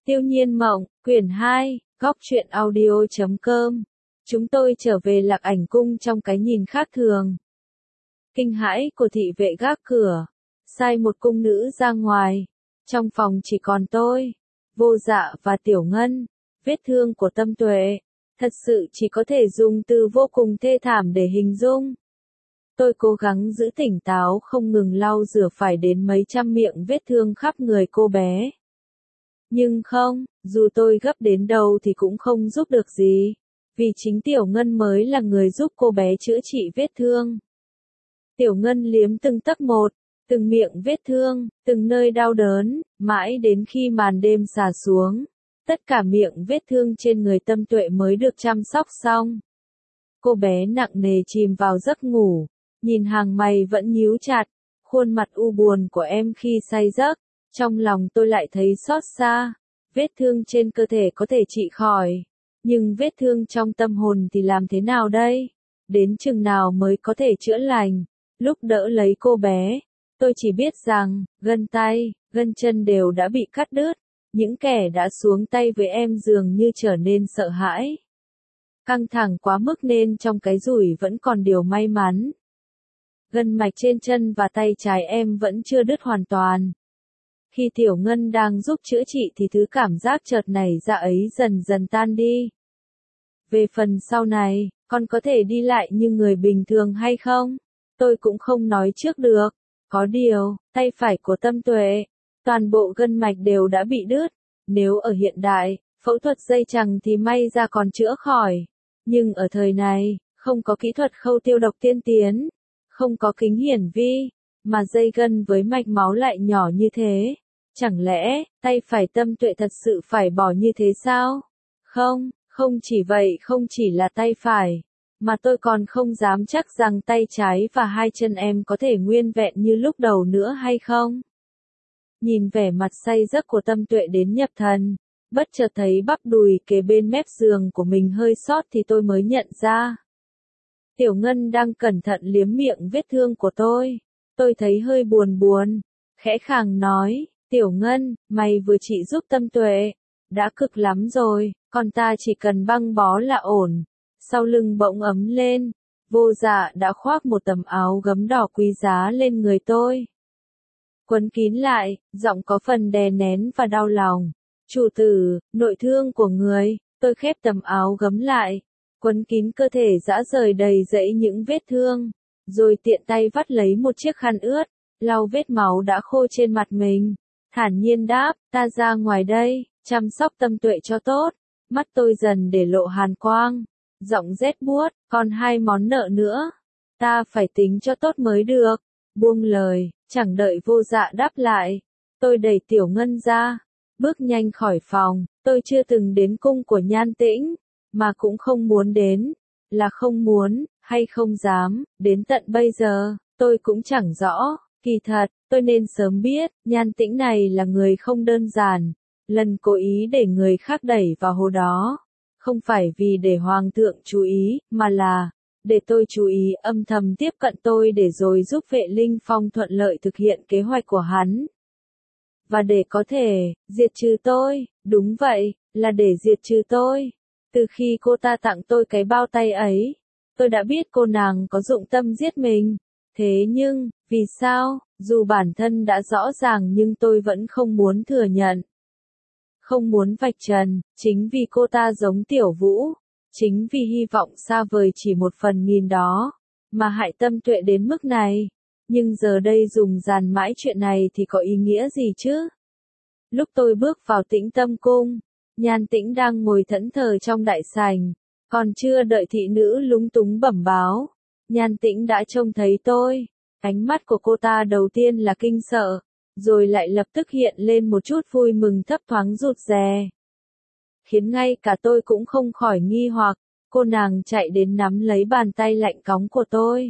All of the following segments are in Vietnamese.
Tiêu Nhiên Mộng, quyển 2, góc truyện audio.com. Chúng tôi trở về Lạc Ảnh Cung trong cái nhìn khác thường. Kinh hãi của thị vệ gác cửa, sai một cung nữ ra ngoài. Trong phòng chỉ còn tôi, Vô Dạ và Tiểu Ngân. Vết thương của Tâm Tuệ, thật sự chỉ có thể dùng từ vô cùng thê thảm để hình dung. Tôi cố gắng giữ tỉnh táo không ngừng lau rửa phải đến mấy trăm miệng vết thương khắp người cô bé. Nhưng không, dù tôi gấp đến đâu thì cũng không giúp được gì, vì chính Tiểu Ngân mới là người giúp cô bé chữa trị vết thương. Tiểu Ngân liếm từng tấc một, từng miệng vết thương, từng nơi đau đớn, mãi đến khi màn đêm xà xuống, tất cả miệng vết thương trên người Tâm Tuệ mới được chăm sóc xong. Cô bé nặng nề chìm vào giấc ngủ, nhìn hàng mày vẫn nhíu chặt, khuôn mặt u buồn của em khi say giấc. Trong lòng tôi lại thấy xót xa, vết thương trên cơ thể có thể trị khỏi, nhưng vết thương trong tâm hồn thì làm thế nào đây? Đến chừng nào mới có thể chữa lành? Lúc đỡ lấy cô bé, tôi chỉ biết rằng, gân tay, gân chân đều đã bị cắt đứt, những kẻ đã xuống tay với em dường như trở nên sợ hãi. Căng thẳng quá mức nên trong cái rủi vẫn còn điều may mắn. Gân mạch trên chân và tay trái em vẫn chưa đứt hoàn toàn. Khi Tiểu Ngân đang giúp chữa trị thì thứ cảm giác chợt nảy ra ấy dần dần tan đi. Về phần sau này, con có thể đi lại như người bình thường hay không? Tôi cũng không nói trước được. Có điều, tay phải của Tâm Tuệ, toàn bộ gân mạch đều đã bị đứt. Nếu ở hiện đại, phẫu thuật dây chằng thì may ra còn chữa khỏi. Nhưng ở thời này, không có kỹ thuật khâu tiêu độc tiên tiến, không có kính hiển vi, mà dây gân với mạch máu lại nhỏ như thế. Chẳng lẽ, tay phải Tâm Tuệ thật sự phải bỏ như thế sao? Không, không chỉ vậy, không chỉ là tay phải, mà tôi còn không dám chắc rằng tay trái và hai chân em có thể nguyên vẹn như lúc đầu nữa hay không? Nhìn vẻ mặt say giấc của Tâm Tuệ đến nhập thần, bất chợt thấy bắp đùi kế bên mép giường của mình hơi sót thì tôi mới nhận ra. Tiểu Ngân đang cẩn thận liếm miệng vết thương của tôi. Tôi thấy hơi buồn buồn, khẽ khàng nói. Tiểu Ngân, mày vừa trị giúp Tâm Tuệ, đã cực lắm rồi, còn ta chỉ cần băng bó là ổn. Sau lưng bỗng ấm lên, Vô Dạ đã khoác một tấm áo gấm đỏ quý giá lên người tôi. Quấn kín lại, giọng có phần đè nén và đau lòng. Chủ tử, nội thương của người, tôi khép tấm áo gấm lại, quấn kín cơ thể rã rời đầy rẫy những vết thương, rồi tiện tay vắt lấy một chiếc khăn ướt, lau vết máu đã khô trên mặt mình. Thản nhiên đáp, ta ra ngoài đây, chăm sóc Tâm Tuệ cho tốt. Mắt tôi dần để lộ hàn quang, giọng rét buốt, còn 2 món nợ nữa. Ta phải tính cho tốt mới được. Buông lời, chẳng đợi Vô Dạ đáp lại. Tôi đẩy Tiểu Ngân ra, bước nhanh khỏi phòng. Tôi chưa từng đến cung của Nhan Tĩnh, mà cũng không muốn đến. Là không muốn, hay không dám, đến tận bây giờ, tôi cũng chẳng rõ. Kỳ thật, tôi nên sớm biết, Nhan Tĩnh này là người không đơn giản. Lần cố ý để người khác đẩy vào hố đó, không phải vì để Hoàng thượng chú ý, mà là để tôi chú ý âm thầm tiếp cận tôi để rồi giúp Vệ Linh Phong thuận lợi thực hiện kế hoạch của hắn. Và để có thể diệt trừ tôi, đúng vậy, là để diệt trừ tôi. Từ khi cô ta tặng tôi cái bao tay ấy, tôi đã biết cô nàng có dụng tâm giết mình. Thế nhưng, vì sao, dù bản thân đã rõ ràng nhưng tôi vẫn không muốn thừa nhận. Không muốn vạch trần, chính vì cô ta giống Tiểu Vũ, chính vì hy vọng xa vời chỉ 1/1000 đó, mà hại Tâm Tuệ đến mức này. Nhưng giờ đây dùng dàn mãi chuyện này thì có ý nghĩa gì chứ? Lúc tôi bước vào Tĩnh Tâm Cung, Nhan Tĩnh đang ngồi thẫn thờ trong đại sảnh, còn chưa đợi thị nữ lúng túng bẩm báo. Nhan Tĩnh đã trông thấy tôi, ánh mắt của cô ta đầu tiên là kinh sợ, rồi lại lập tức hiện lên một chút vui mừng thấp thoáng rụt rè. Khiến ngay cả tôi cũng không khỏi nghi hoặc, cô nàng chạy đến nắm lấy bàn tay lạnh cóng của tôi.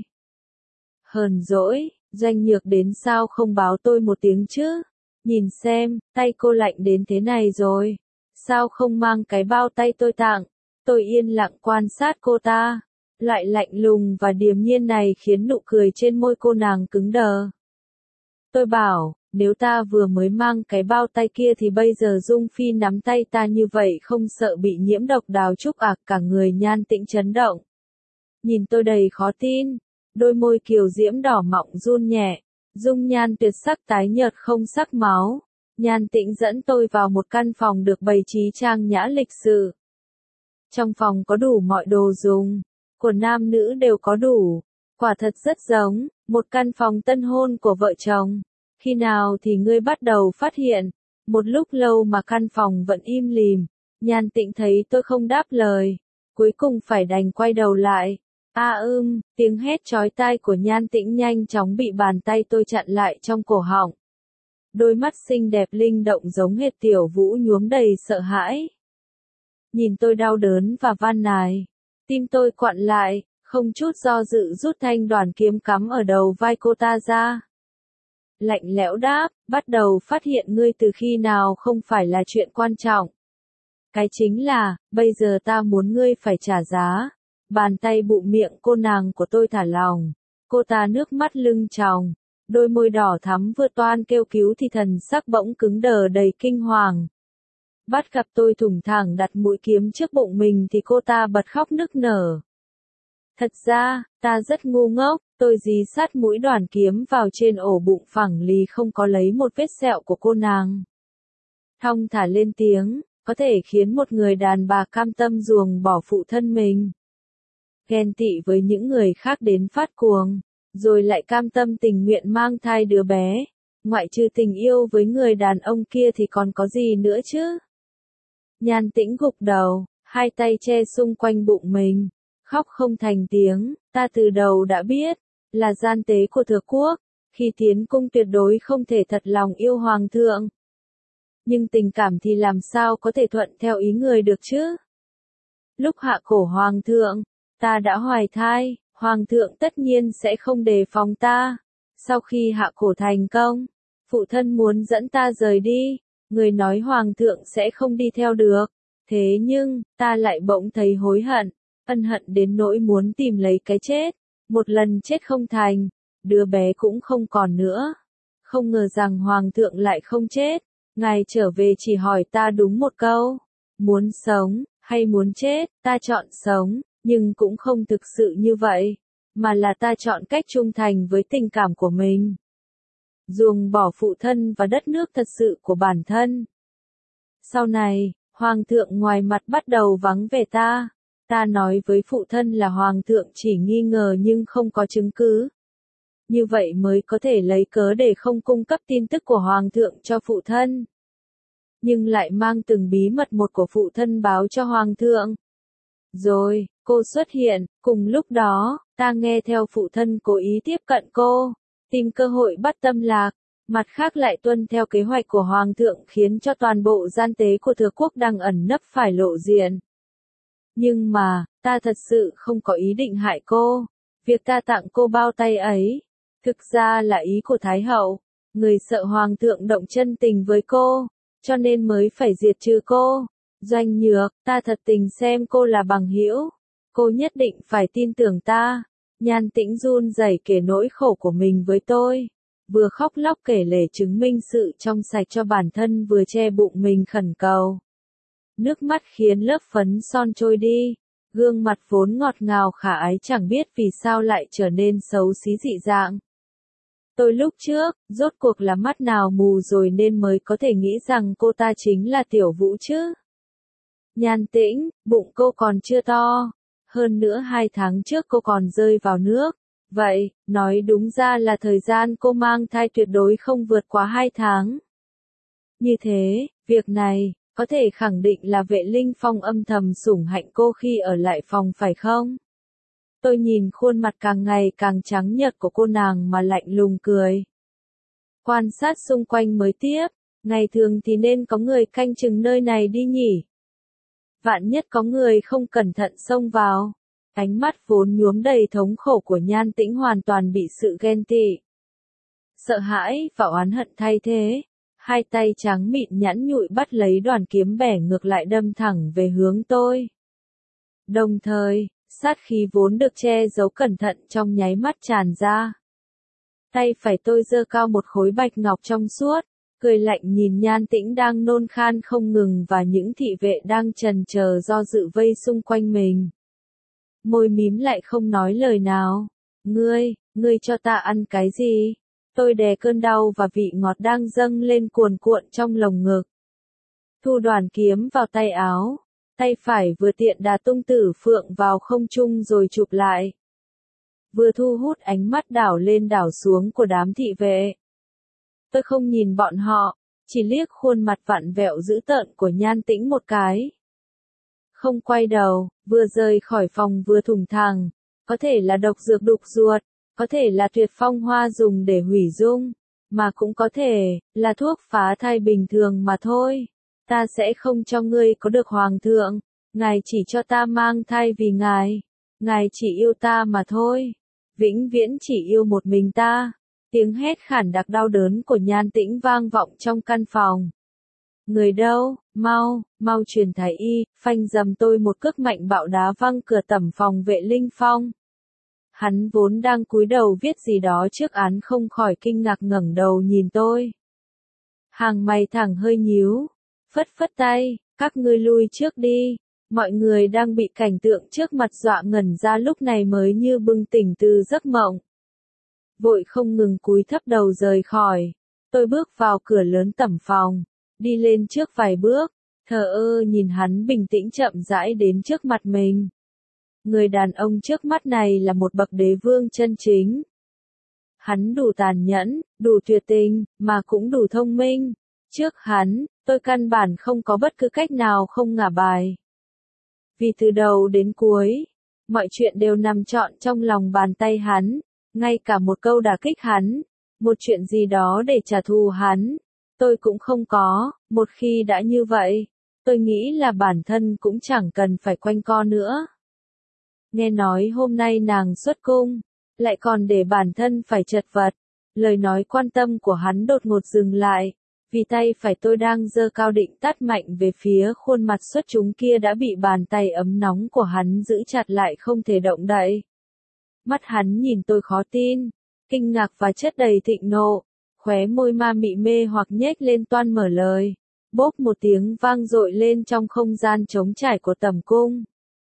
Hờn dỗi, Doanh Nhược đến sao không báo tôi một tiếng chứ? Nhìn xem, tay cô lạnh đến thế này rồi, sao không mang cái bao tay tôi tặng? Tôi yên lặng quan sát cô ta. Loại lạnh lùng và điềm nhiên này khiến nụ cười trên môi cô nàng cứng đờ. Tôi bảo, nếu ta vừa mới mang cái bao tay kia thì bây giờ Dung Phi nắm tay ta như vậy không sợ bị nhiễm độc Đào Trúc à? Cả người Nhan Tĩnh chấn động. Nhìn tôi đầy khó tin, đôi môi kiều diễm đỏ mọng run nhẹ, dung nhan tuyệt sắc tái nhợt không sắc máu. Nhan Tĩnh dẫn tôi vào một căn phòng được bày trí trang nhã lịch sự. Trong phòng có đủ mọi đồ dùng, của nam nữ đều có đủ, quả thật rất giống một căn phòng tân hôn của vợ chồng. Khi nào thì ngươi bắt đầu phát hiện? Một lúc lâu mà căn phòng vẫn im lìm, Nhan Tĩnh thấy tôi không đáp lời, cuối cùng phải đành quay đầu lại. Tiếng hét chói tai của Nhan Tĩnh nhanh chóng bị bàn tay tôi chặn lại trong cổ họng. Đôi mắt xinh đẹp linh động giống hệt Tiểu Vũ nhuốm đầy sợ hãi. Nhìn tôi đau đớn và van nài, tim tôi quặn lại, không chút do dự rút thanh đoàn kiếm cắm ở đầu vai cô ta ra. Lạnh lẽo đáp, bắt đầu phát hiện ngươi từ khi nào không phải là chuyện quan trọng. Cái chính là, bây giờ ta muốn ngươi phải trả giá. Bàn tay bụng miệng cô nàng của tôi thả lỏng, cô ta nước mắt lưng tròng, đôi môi đỏ thắm vừa toan kêu cứu thì thần sắc bỗng cứng đờ đầy kinh hoàng. Bắt gặp tôi thủng thẳng đặt mũi kiếm trước bụng mình thì cô ta bật khóc nức nở. Thật ra, ta rất ngu ngốc, tôi dí sát mũi đoàn kiếm vào trên ổ bụng phẳng lì không có lấy một vết sẹo của cô nàng. Thong thả lên tiếng, có thể khiến một người đàn bà cam tâm ruồng bỏ phụ thân mình. Ghen tị với những người khác đến phát cuồng, rồi lại cam tâm tình nguyện mang thai đứa bé, ngoại trừ tình yêu với người đàn ông kia thì còn có gì nữa chứ? Nhan Tĩnh gục đầu, hai tay che xung quanh bụng mình, khóc không thành tiếng. Ta từ đầu đã biết, là gian tế của Thừa Quốc, khi tiến cung tuyệt đối không thể thật lòng yêu hoàng thượng. Nhưng tình cảm thì làm sao có thể thuận theo ý người được chứ? Lúc hạ cổ hoàng thượng, ta đã hoài thai, hoàng thượng tất nhiên sẽ không đề phòng ta. Sau khi hạ cổ thành công, phụ thân muốn dẫn ta rời đi, người nói hoàng thượng sẽ không đi theo được. Thế nhưng, ta lại bỗng thấy hối hận, ân hận đến nỗi muốn tìm lấy cái chết. Một lần chết không thành, đứa bé cũng không còn nữa. Không ngờ rằng hoàng thượng lại không chết, ngài trở về chỉ hỏi ta đúng một câu. Muốn sống, hay muốn chết? Ta chọn sống. Nhưng cũng không thực sự như vậy, mà là ta chọn cách trung thành với tình cảm của mình. Ruồng bỏ phụ thân và đất nước thật sự của bản thân. Sau này, hoàng thượng ngoài mặt bắt đầu vắng vẻ ta. Ta nói với phụ thân là hoàng thượng chỉ nghi ngờ nhưng không có chứng cứ. Như vậy mới có thể lấy cớ để không cung cấp tin tức của hoàng thượng cho phụ thân. Nhưng lại mang từng bí mật một của phụ thân báo cho hoàng thượng. Rồi, cô xuất hiện, cùng lúc đó, ta nghe theo phụ thân cố ý tiếp cận cô, tìm cơ hội bắt tâm lạc, mặt khác lại tuân theo kế hoạch của hoàng thượng khiến cho toàn bộ gian tế của Thừa Quốc đang ẩn nấp phải lộ diện. Nhưng mà, ta thật sự không có ý định hại cô, việc ta tặng cô bao tay ấy, thực ra là ý của Thái Hậu, người sợ hoàng thượng động chân tình với cô, cho nên mới phải diệt trừ cô. Doanh Nhược, ta thật tình xem cô là bằng hữu, cô nhất định phải tin tưởng ta. Nhan Tĩnh run rẩy kể nỗi khổ của mình với tôi, vừa khóc lóc kể lể chứng minh sự trong sạch cho bản thân vừa che bụng mình khẩn cầu. Nước mắt khiến lớp phấn son trôi đi, gương mặt vốn ngọt ngào khả ái chẳng biết vì sao lại trở nên xấu xí dị dạng. Tôi lúc trước, rốt cuộc là mắt nào mù rồi nên mới có thể nghĩ rằng cô ta chính là Tiểu Vũ chứ. Nhan Tĩnh, bụng cô còn chưa to, hơn nữa 2 tháng trước cô còn rơi vào nước, vậy, nói đúng ra là thời gian cô mang thai tuyệt đối không vượt quá 2 tháng. Như thế, việc này, có thể khẳng định là Vệ Linh Phong âm thầm sủng hạnh cô khi ở lại phòng phải không? Tôi nhìn khuôn mặt càng ngày càng trắng nhợt của cô nàng mà lạnh lùng cười. Quan sát xung quanh mới tiếp, ngày thường thì nên có người canh chừng nơi này đi nhỉ? Vạn nhất có người không cẩn thận xông vào. Ánh mắt vốn nhuốm đầy thống khổ của Nhan Tĩnh hoàn toàn bị sự ghen tị, sợ hãi và oán hận thay thế. Hai tay trắng mịn nhẵn nhụi bắt lấy đoàn kiếm bẻ ngược lại đâm thẳng về hướng tôi. Đồng thời, sát khí vốn được che giấu cẩn thận trong nháy mắt tràn ra. Tay phải tôi giơ cao một khối bạch ngọc trong suốt, cười lạnh nhìn Nhan Tĩnh đang nôn khan không ngừng và những thị vệ đang trần chờ do dự vây xung quanh mình. Môi mím lại không nói lời nào. Ngươi cho ta ăn cái gì? Tôi đè cơn đau và vị ngọt đang dâng lên cuồn cuộn trong lồng ngực. Thu đoàn kiếm vào tay áo, tay phải vừa tiện đà tung tử phượng vào không trung rồi chụp lại. Vừa thu hút ánh mắt đảo lên đảo xuống của đám thị vệ. Tôi không nhìn bọn họ, chỉ liếc khuôn mặt vặn vẹo dữ tợn của Nhan Tĩnh một cái. Không quay đầu, vừa rời khỏi phòng vừa thủng thẳng, có thể là độc dược đục ruột, có thể là tuyệt phong hoa dùng để hủy dung, mà cũng có thể là thuốc phá thai bình thường mà thôi. Ta sẽ không cho ngươi có được hoàng thượng, ngài chỉ cho ta mang thai vì ngài chỉ yêu ta mà thôi, vĩnh viễn chỉ yêu một mình ta. Tiếng hét khản đặc đau đớn của Nhan Tĩnh vang vọng trong căn phòng. Người đâu, mau truyền thái y, phanh dầm tôi một cước mạnh bạo đá văng cửa tẩm phòng Vệ Linh Phong. Hắn vốn đang cúi đầu viết gì đó trước án không khỏi kinh ngạc ngẩng đầu nhìn tôi. Hàng mày thẳng hơi nhíu, phất tay, các ngươi lui trước đi. Mọi người đang bị cảnh tượng trước mặt dọa ngẩn ra lúc này mới như bừng tỉnh từ giấc mộng. Vội không ngừng cúi thấp đầu rời khỏi. Tôi bước vào cửa lớn tẩm phòng, đi lên trước vài bước, thờ ơ nhìn hắn bình tĩnh chậm rãi đến trước mặt mình. Người đàn ông trước mắt này là một bậc đế vương chân chính. Hắn đủ tàn nhẫn, đủ tuyệt tình, mà cũng đủ thông minh. Trước hắn, tôi căn bản không có bất cứ cách nào không ngả bài. Vì từ đầu đến cuối, mọi chuyện đều nằm trọn trong lòng bàn tay hắn, ngay cả một câu đả kích hắn, một chuyện gì đó để trả thù hắn, tôi cũng không có. Một khi đã như vậy, tôi nghĩ là bản thân cũng chẳng cần phải quanh co nữa. Nghe nói hôm nay nàng xuất cung, lại còn để bản thân phải chật vật. Lời nói quan tâm của hắn đột ngột dừng lại, vì tay phải tôi đang giơ cao định tát mạnh về phía khuôn mặt xuất chúng kia đã bị bàn tay ấm nóng của hắn giữ chặt lại không thể động đậy. Mắt hắn nhìn tôi khó tin, kinh ngạc và chất đầy thịnh nộ, khóe môi ma mị mê hoặc nhếch lên toan mở lời. Bốp một tiếng vang dội lên trong không gian trống trải của tẩm cung.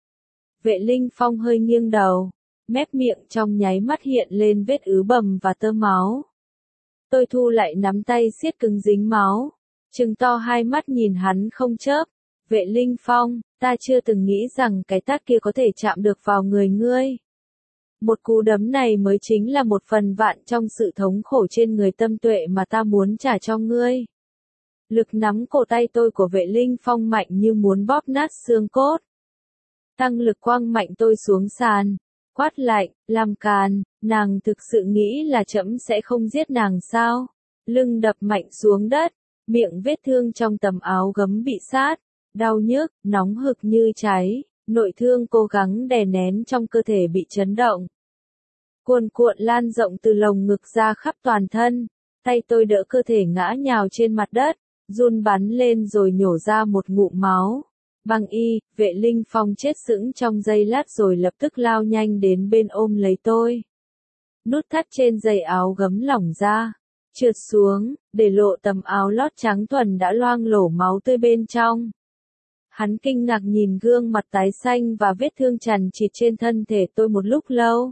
Vệ Linh Phong hơi nghiêng đầu, mép miệng trong nháy mắt hiện lên vết ứ bầm và tơ máu. Tôi thu lại nắm tay siết cứng dính máu, trừng to hai mắt nhìn hắn không chớp. Vệ Linh Phong, ta chưa từng nghĩ rằng cái tát kia có thể chạm được vào người ngươi. Một cú đấm này mới chính là một phần vạn trong sự thống khổ trên người tâm tuệ mà ta muốn trả cho ngươi. Lực nắm cổ tay tôi của Vệ Linh Phong mạnh như muốn bóp nát xương cốt. Tăng lực quăng mạnh tôi xuống sàn, quát lạnh, làm càn, nàng thực sự nghĩ là trẫm sẽ không giết nàng sao? Lưng đập mạnh xuống đất, miệng vết thương trong tấm áo gấm bị sát, đau nhức, nóng hực như cháy, nội thương cố gắng đè nén trong cơ thể bị chấn động. Cuồn cuộn lan rộng từ lồng ngực ra khắp toàn thân, tay tôi đỡ cơ thể ngã nhào trên mặt đất, run bắn lên rồi nhổ ra một ngụm máu. Băng y, Vệ Linh Phong chết sững trong giây lát rồi lập tức lao nhanh đến bên ôm lấy tôi. Nút thắt trên giày áo gấm lỏng ra, trượt xuống, để lộ tấm áo lót trắng thuần đã loang lổ máu tươi bên trong. Hắn kinh ngạc nhìn gương mặt tái xanh và vết thương chằng chịt trên thân thể tôi một lúc lâu.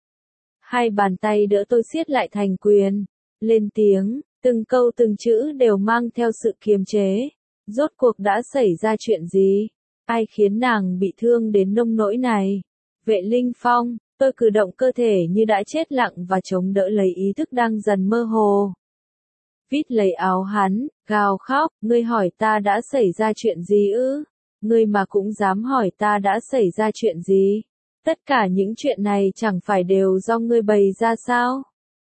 Hai bàn tay đỡ tôi siết lại thành quyền, lên tiếng, từng câu từng chữ đều mang theo sự kiềm chế. Rốt cuộc đã xảy ra chuyện gì? Ai khiến nàng bị thương đến nông nỗi này? Vệ Linh Phong, tôi cử động cơ thể như đã chết lặng và chống đỡ lấy ý thức đang dần mơ hồ. Vít lấy áo hắn, gào khóc, ngươi hỏi ta đã xảy ra chuyện gì ư? Ngươi mà cũng dám hỏi ta đã xảy ra chuyện gì? Tất cả những chuyện này chẳng phải đều do ngươi bày ra sao?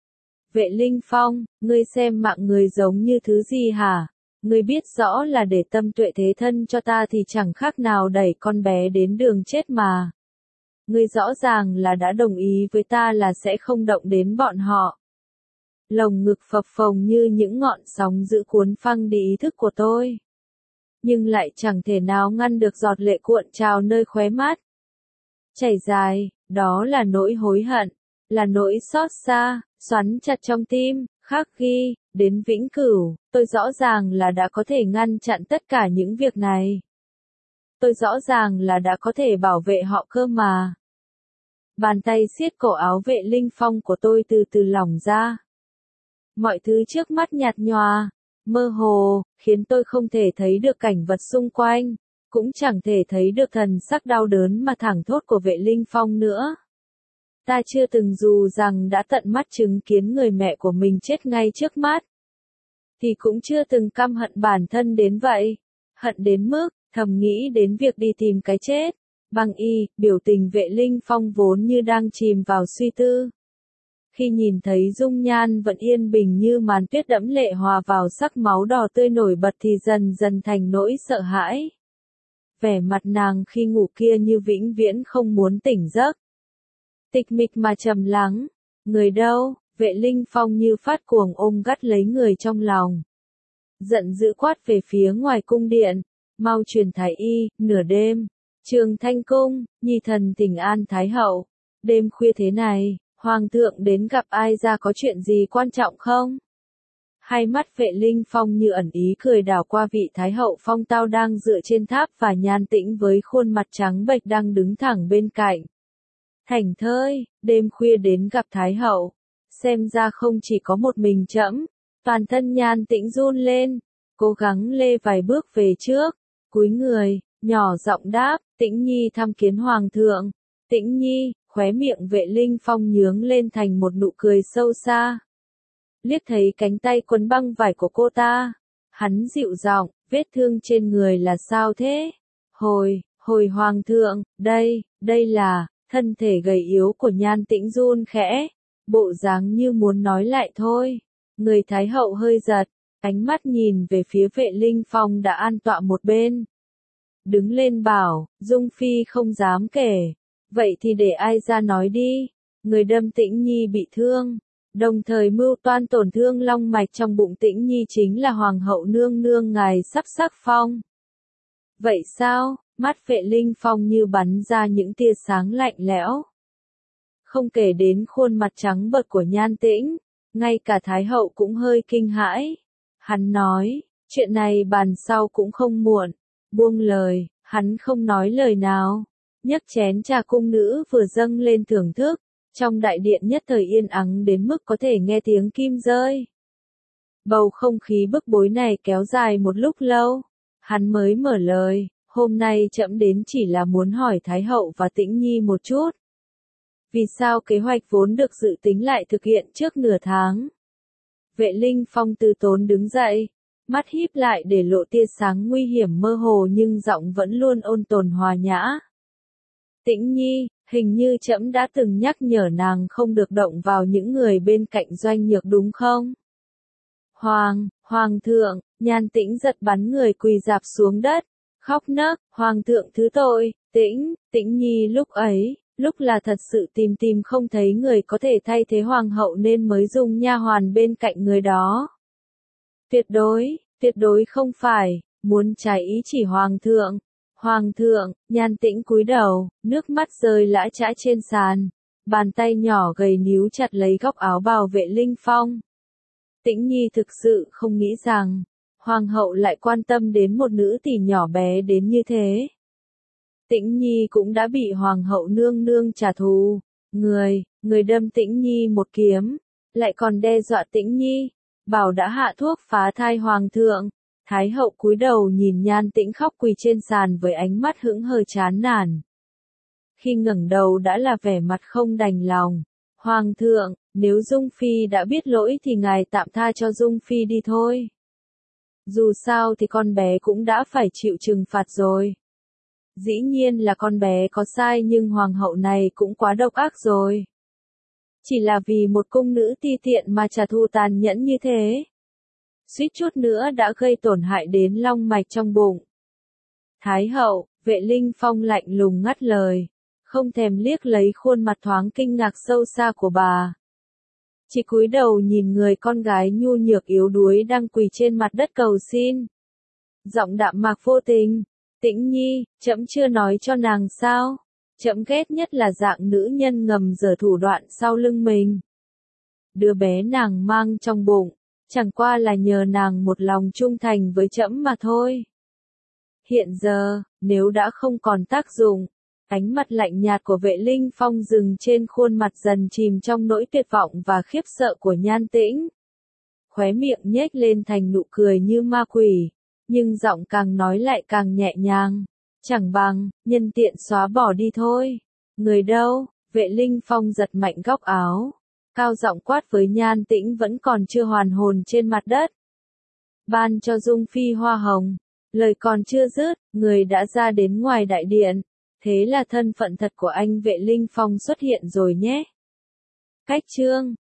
Vệ Linh Phong, ngươi xem mạng người giống như thứ gì hả? Ngươi biết rõ là để tâm tuệ thế thân cho ta thì chẳng khác nào đẩy con bé đến đường chết mà. Ngươi rõ ràng là đã đồng ý với ta là sẽ không động đến bọn họ. Lồng ngực phập phồng như những ngọn sóng dữ cuốn phăng đi ý thức của tôi. Nhưng lại chẳng thể nào ngăn được giọt lệ cuộn trào nơi khóe mắt. Chảy dài, đó là nỗi hối hận, là nỗi xót xa, xoắn chặt trong tim, khắc ghi, đến vĩnh cửu, tôi rõ ràng là đã có thể ngăn chặn tất cả những việc này. Tôi rõ ràng là đã có thể bảo vệ họ cơ mà. Bàn tay siết cổ áo Vệ Linh Phong của tôi từ từ lỏng ra. Mọi thứ trước mắt nhạt nhòa, mơ hồ, khiến tôi không thể thấy được cảnh vật xung quanh, cũng chẳng thể thấy được thần sắc đau đớn mà thảng thốt của Vệ Linh Phong nữa. Ta chưa từng dù rằng đã tận mắt chứng kiến người mẹ của mình chết ngay trước mắt, thì cũng chưa từng căm hận bản thân đến vậy, hận đến mức thầm nghĩ đến việc đi tìm cái chết. Băng y, biểu tình Vệ Linh Phong vốn như đang chìm vào suy tư. Khi nhìn thấy dung nhan vẫn yên bình như màn tuyết đẫm lệ hòa vào sắc máu đỏ tươi nổi bật thì dần dần thành nỗi sợ hãi. Vẻ mặt nàng khi ngủ kia như vĩnh viễn không muốn tỉnh giấc. Tịch mịch mà trầm lắng. Người đâu? Vệ Linh Phong như phát cuồng ôm gắt lấy người trong lòng. Giận dữ quát về phía ngoài cung điện. Mau truyền thái y, nửa đêm. Trường Thanh Cung, nhi thần thỉnh an Thái Hậu. Đêm khuya thế này, Hoàng thượng đến gặp ai ra có chuyện gì quan trọng không? Hai mắt Vệ Linh Phong như ẩn ý cười đảo qua vị Thái Hậu phong tao đang dựa trên tháp và Nhan Tĩnh với khuôn mặt trắng bệch đang đứng thẳng bên cạnh. Thảnh thơi, đêm khuya đến gặp Thái Hậu. Xem ra không chỉ có một mình trẫm. Toàn thân Nhan Tĩnh run lên, cố gắng lê vài bước về trước, cúi người, nhỏ giọng đáp, Tĩnh Nhi thăm kiến Hoàng thượng. Tĩnh Nhi, khóe miệng Vệ Linh Phong nhướng lên thành một nụ cười sâu xa. Liếc thấy cánh tay quấn băng vải của cô ta, hắn dịu giọng, vết thương trên người là sao thế? Hồi Hoàng thượng, đây là, thân thể gầy yếu của Nhan Tĩnh run khẽ, bộ dáng như muốn nói lại thôi. Người Thái Hậu hơi giật, ánh mắt nhìn về phía Vệ Linh Phong đã an tọa một bên. Đứng lên bảo, Dung Phi không dám kể. Vậy thì để ai ra nói đi. Người đâm Tĩnh Nhi bị thương, đồng thời mưu toan tổn thương long mạch trong bụng Tĩnh Nhi chính là Hoàng hậu nương nương ngài sắp sắc phong. Vậy sao? Mắt Vệ Linh Phong như bắn ra những tia sáng lạnh lẽo. Không kể đến khuôn mặt trắng bệch của Nhan Tĩnh, ngay cả Thái Hậu cũng hơi kinh hãi. Hắn nói, chuyện này bàn sau cũng không muộn. Buông lời, hắn không nói lời nào. Nhấc chén trà cung nữ vừa dâng lên thưởng thức. Trong đại điện nhất thời yên ắng đến mức có thể nghe tiếng kim rơi. Bầu không khí bức bối này kéo dài một lúc lâu. Hắn mới mở lời, hôm nay trẫm đến chỉ là muốn hỏi Thái Hậu và Tĩnh Nhi một chút. Vì sao kế hoạch vốn được dự tính lại thực hiện trước nửa tháng? Vệ Linh Phong từ tốn đứng dậy, mắt híp lại để lộ tia sáng nguy hiểm mơ hồ nhưng giọng vẫn luôn ôn tồn hòa nhã. Tĩnh Nhi, hình như trẫm đã từng nhắc nhở nàng không được động vào những người bên cạnh Doanh Nhược đúng không? Hoàng thượng, Nhan Tĩnh giật bắn người quỳ rạp xuống đất, khóc nấc, Hoàng thượng thứ tội, Tĩnh Nhi lúc là thật sự tìm không thấy người có thể thay thế Hoàng hậu nên mới dùng nha hoàn bên cạnh người đó. Tuyệt đối không phải, muốn trái ý chỉ Hoàng thượng, Nhan Tĩnh cúi đầu, nước mắt rơi lã chã trên sàn, bàn tay nhỏ gầy níu chặt lấy góc áo bào Vệ Linh Phong. Tĩnh Nhi thực sự không nghĩ rằng, Hoàng hậu lại quan tâm đến một nữ tỷ nhỏ bé đến như thế. Tĩnh Nhi cũng đã bị Hoàng hậu nương nương trả thù, người đâm Tĩnh Nhi một kiếm, lại còn đe dọa Tĩnh Nhi, bảo đã hạ thuốc phá thai Hoàng thượng. Thái hậu cúi đầu nhìn Nhan Tĩnh khóc quỳ trên sàn với ánh mắt hững hờ chán nản. Khi ngẩng đầu đã là vẻ mặt không đành lòng. Hoàng thượng, nếu Dung Phi đã biết lỗi thì ngài tạm tha cho Dung Phi đi thôi. Dù sao thì con bé cũng đã phải chịu trừng phạt rồi. Dĩ nhiên là con bé có sai nhưng hoàng hậu này cũng quá độc ác rồi. Chỉ là vì một cung nữ ti tiện mà trả thù tàn nhẫn như thế. Suýt chút nữa đã gây tổn hại đến long mạch trong bụng. Thái hậu, Vệ Linh Phong lạnh lùng ngắt lời, không thèm liếc lấy khuôn mặt thoáng kinh ngạc sâu xa của bà. Chỉ cúi đầu nhìn người con gái nhu nhược yếu đuối đang quỳ trên mặt đất cầu xin. Giọng đạm mạc vô tình, Tĩnh Nhi, trẫm chưa nói cho nàng sao? Trẫm ghét nhất là dạng nữ nhân ngầm giở thủ đoạn sau lưng mình. đứa bé nàng mang trong bụng, chẳng qua là nhờ nàng một lòng trung thành với trẫm mà thôi. Hiện giờ, nếu đã không còn tác dụng, ánh mắt lạnh nhạt của Vệ Linh Phong dừng trên khuôn mặt dần chìm trong nỗi tuyệt vọng và khiếp sợ của Nhan Tĩnh. Khóe miệng nhếch lên thành nụ cười như ma quỷ, nhưng giọng càng nói lại càng nhẹ nhàng. Chẳng bằng, nhân tiện xóa bỏ đi thôi. Người đâu? Vệ Linh Phong giật mạnh góc áo, cao giọng quát với Nhan Tĩnh vẫn còn chưa hoàn hồn trên mặt đất. Ban cho Dung Phi hoa hồng. Lời còn chưa dứt, người đã ra đến ngoài đại điện. Thế là thân phận thật của anh Vệ Linh Phong xuất hiện rồi nhé. Cách chương